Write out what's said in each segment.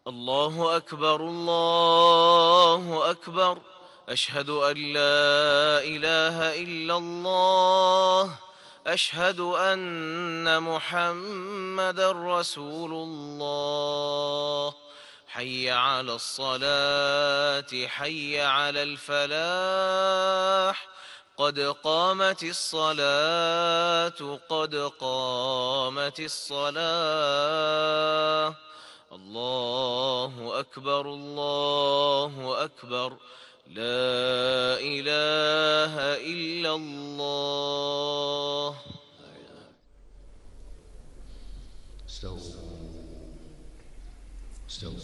الله أكبر الله أكبر. أشهد أن لا إله إلا الله. أشهد أن محمدا رسول الله. حي على الصلاة حي على الفلاح. قد قامت الصلاة قد قامت الصلاة. الله أكبر الله أكبر. لا إله إلا الله. استووا استووا.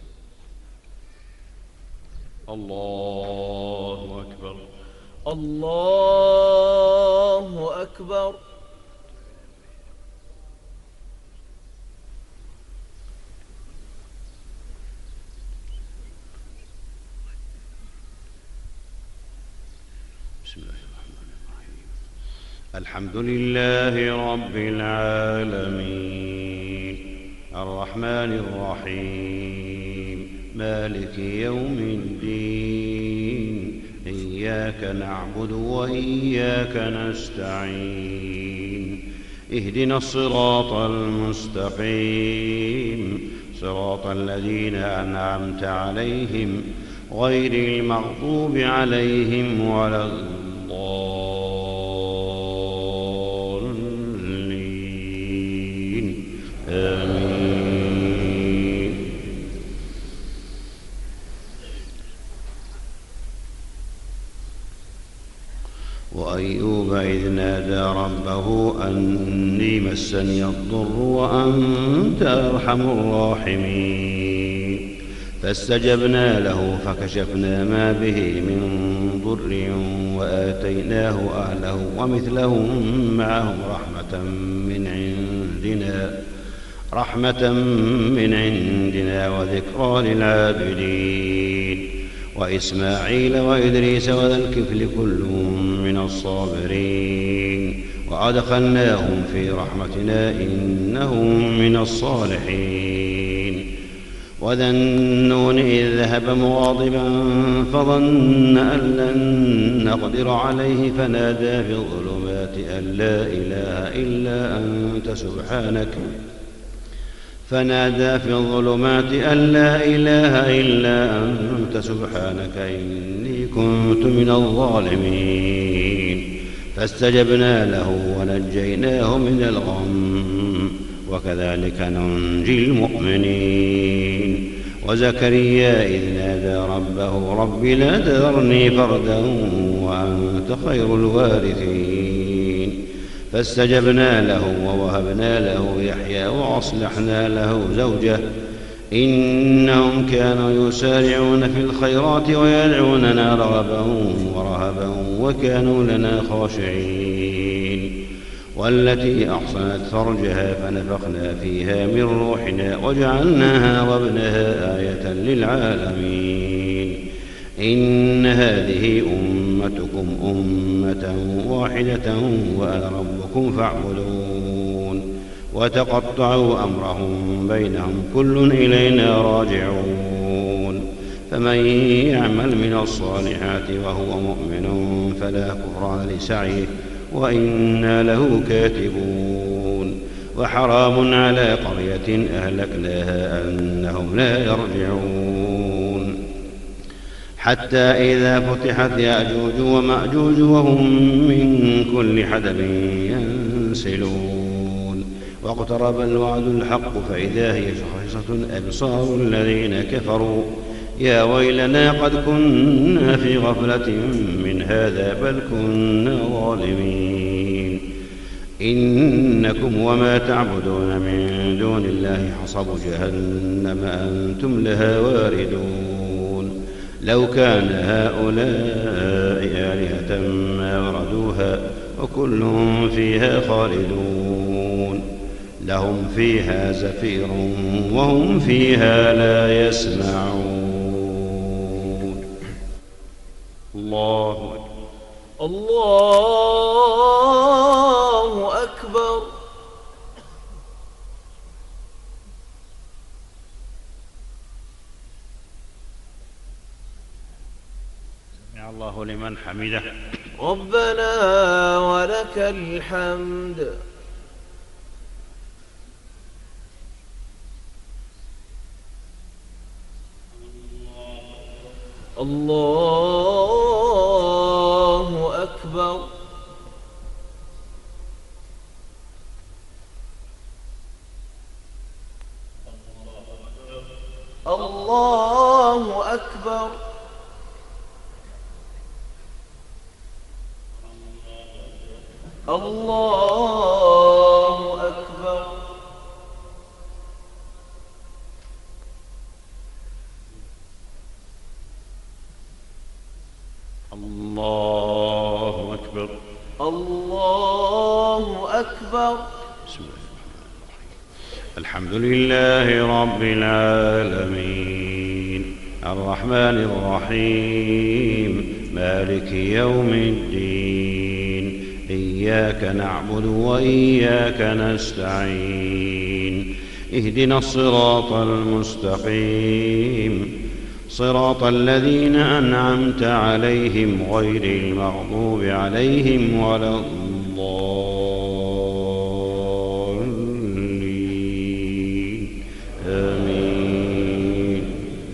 الله أكبر الله أكبر. بسم الله الرحمن الرحيم. الحمد لله رب العالمين الرحمن الرحيم مالك يوم الدين. إياك نعبد وإياك نستعين. اهدنا الصراط المستقيم صراط الذين أنعمت عليهم غير المغضوب عليهم ولا الضالين. آمين. وأيوب إذ نادى ربه أني مسني الضر وأنت أرحم الراحمين. فاستجبنا له فكشفنا ما به من ضر وآتيناه أهله ومثلهم معهم رحمة من عندنا وذكرى للعابدين. وإسماعيل وإدريس وذا الكفل كل من الصابرين وأدخلناهم في رحمتنا إنهم من الصالحين. وذا النون إذ ذهب مغاضبا فظن أن لن نقدر عليه فنادى في الظلمات أن لا إله إلا أنت سبحانك إني كنت من الظالمين. فاستجبنا له ونجيناه من الغم وكذلك ننجي المؤمنين. وزكريا إذ نادى ربه رب لا تذرني فردا وأنت خير الوارثين. فاستجبنا له ووهبنا له يحيى وأصلحنا له زوجه إنهم كانوا يسارعون في الخيرات ويدعوننا رغبا ورهبا وكانوا لنا خاشعين. والتي أحصنت فرجها فنفخنا فيها من روحنا وجعلناها وابنها آية للعالمين. إن هذه أمتكم أمة واحدة وأنا ربكم فاعبدون. وتقطعوا أمرهم بينهم كل إلينا راجعون. فمن يعمل من الصالحات وهو مؤمن فلا كفران لسعيه وإنا له كاتبون. وحرام على قرية أهلكناها أنهم لا يرجعون. حتى إذا فتحت يأجوج ومأجوج وهم من كل حدب ينسلون. واقترب الوعد الحق فإذا هي شاخصة أبصار الذين كفروا يا ويلنا قد كنا في غفلة من هذا بل كنا ظالمين. إنكم وما تعبدون من دون الله حصب جهنم أنتم لها واردون. لو كان هؤلاء آلهة ما وردوها وكل فيها خالدون. لهم فيها زفير وهم فيها لا يسمعون. الله أكبر. الله أكبر. سمع الله لمن حمده. ربنا ولك الحمد. الله أكبر. الله أكبر. الله أكبر. الله أكبر. الله أكبر. بسم الله الحمد لله رب العالمين الرحمن الرحيم مالك يوم الدين إياك نعبد وإياك نستعين اهدنا الصراط المستقيم صراط الذين أنعمت عليهم غير المغضوب عليهم ولا الضالين آمين.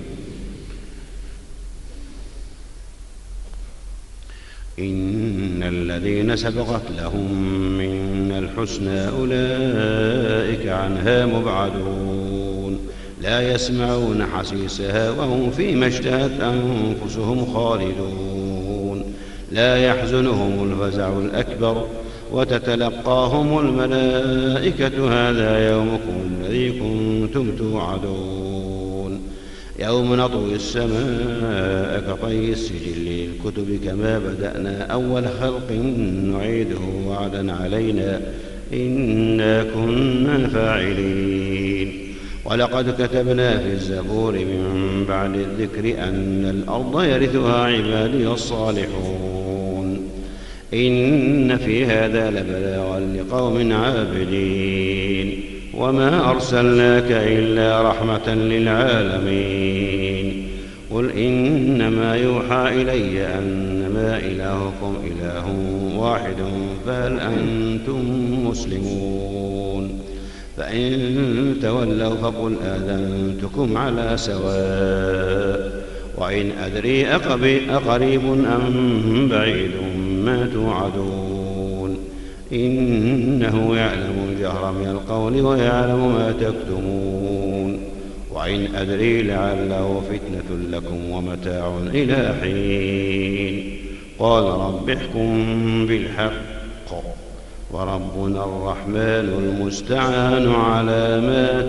إن الذين سبقت لهم من الحسنى أولئك عنها مبعدون لا يسمعون حسيسها وهم فيما اشتهت أنفسهم خالدون لا يحزنهم الفزع الأكبر وتتلقاهم الملائكة هذا يومكم الذي كنتم توعدون يوم نطوي السماء كطي السجل للكتب كما بدأنا أول خلق نعيده وعدا علينا إنا كنا فاعلين ولقد كتبنا في الزبور من بعد الذكر أن الأرض يرثها عبادي الصالحون إن في هذا لبلاغا لقوم عابدين وما أرسلناك إلا رحمة للعالمين قل إنما يوحى إلي أنما إلهكم إله واحد فهل أنتم مسلمون فإن تولوا فقل آذنتكم على سواء وإن أدري أقريب أم بعيد ما توعدون إنه يعلم الجهر من القول ويعلم ما تكتمون وإن أدري لعله فتنة لكم ومتاع إلى حين قال رب احكم بالحق وربنا الرحمن المستعان على ما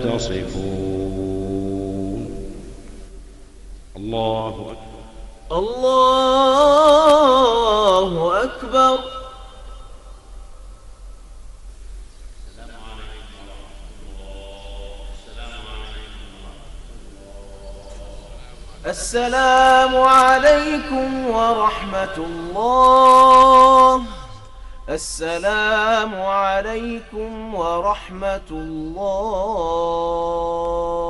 تصفون. الله أكبر. الله أكبر. السلام عليكم ورحمة الله. السلام عليكم ورحمة الله.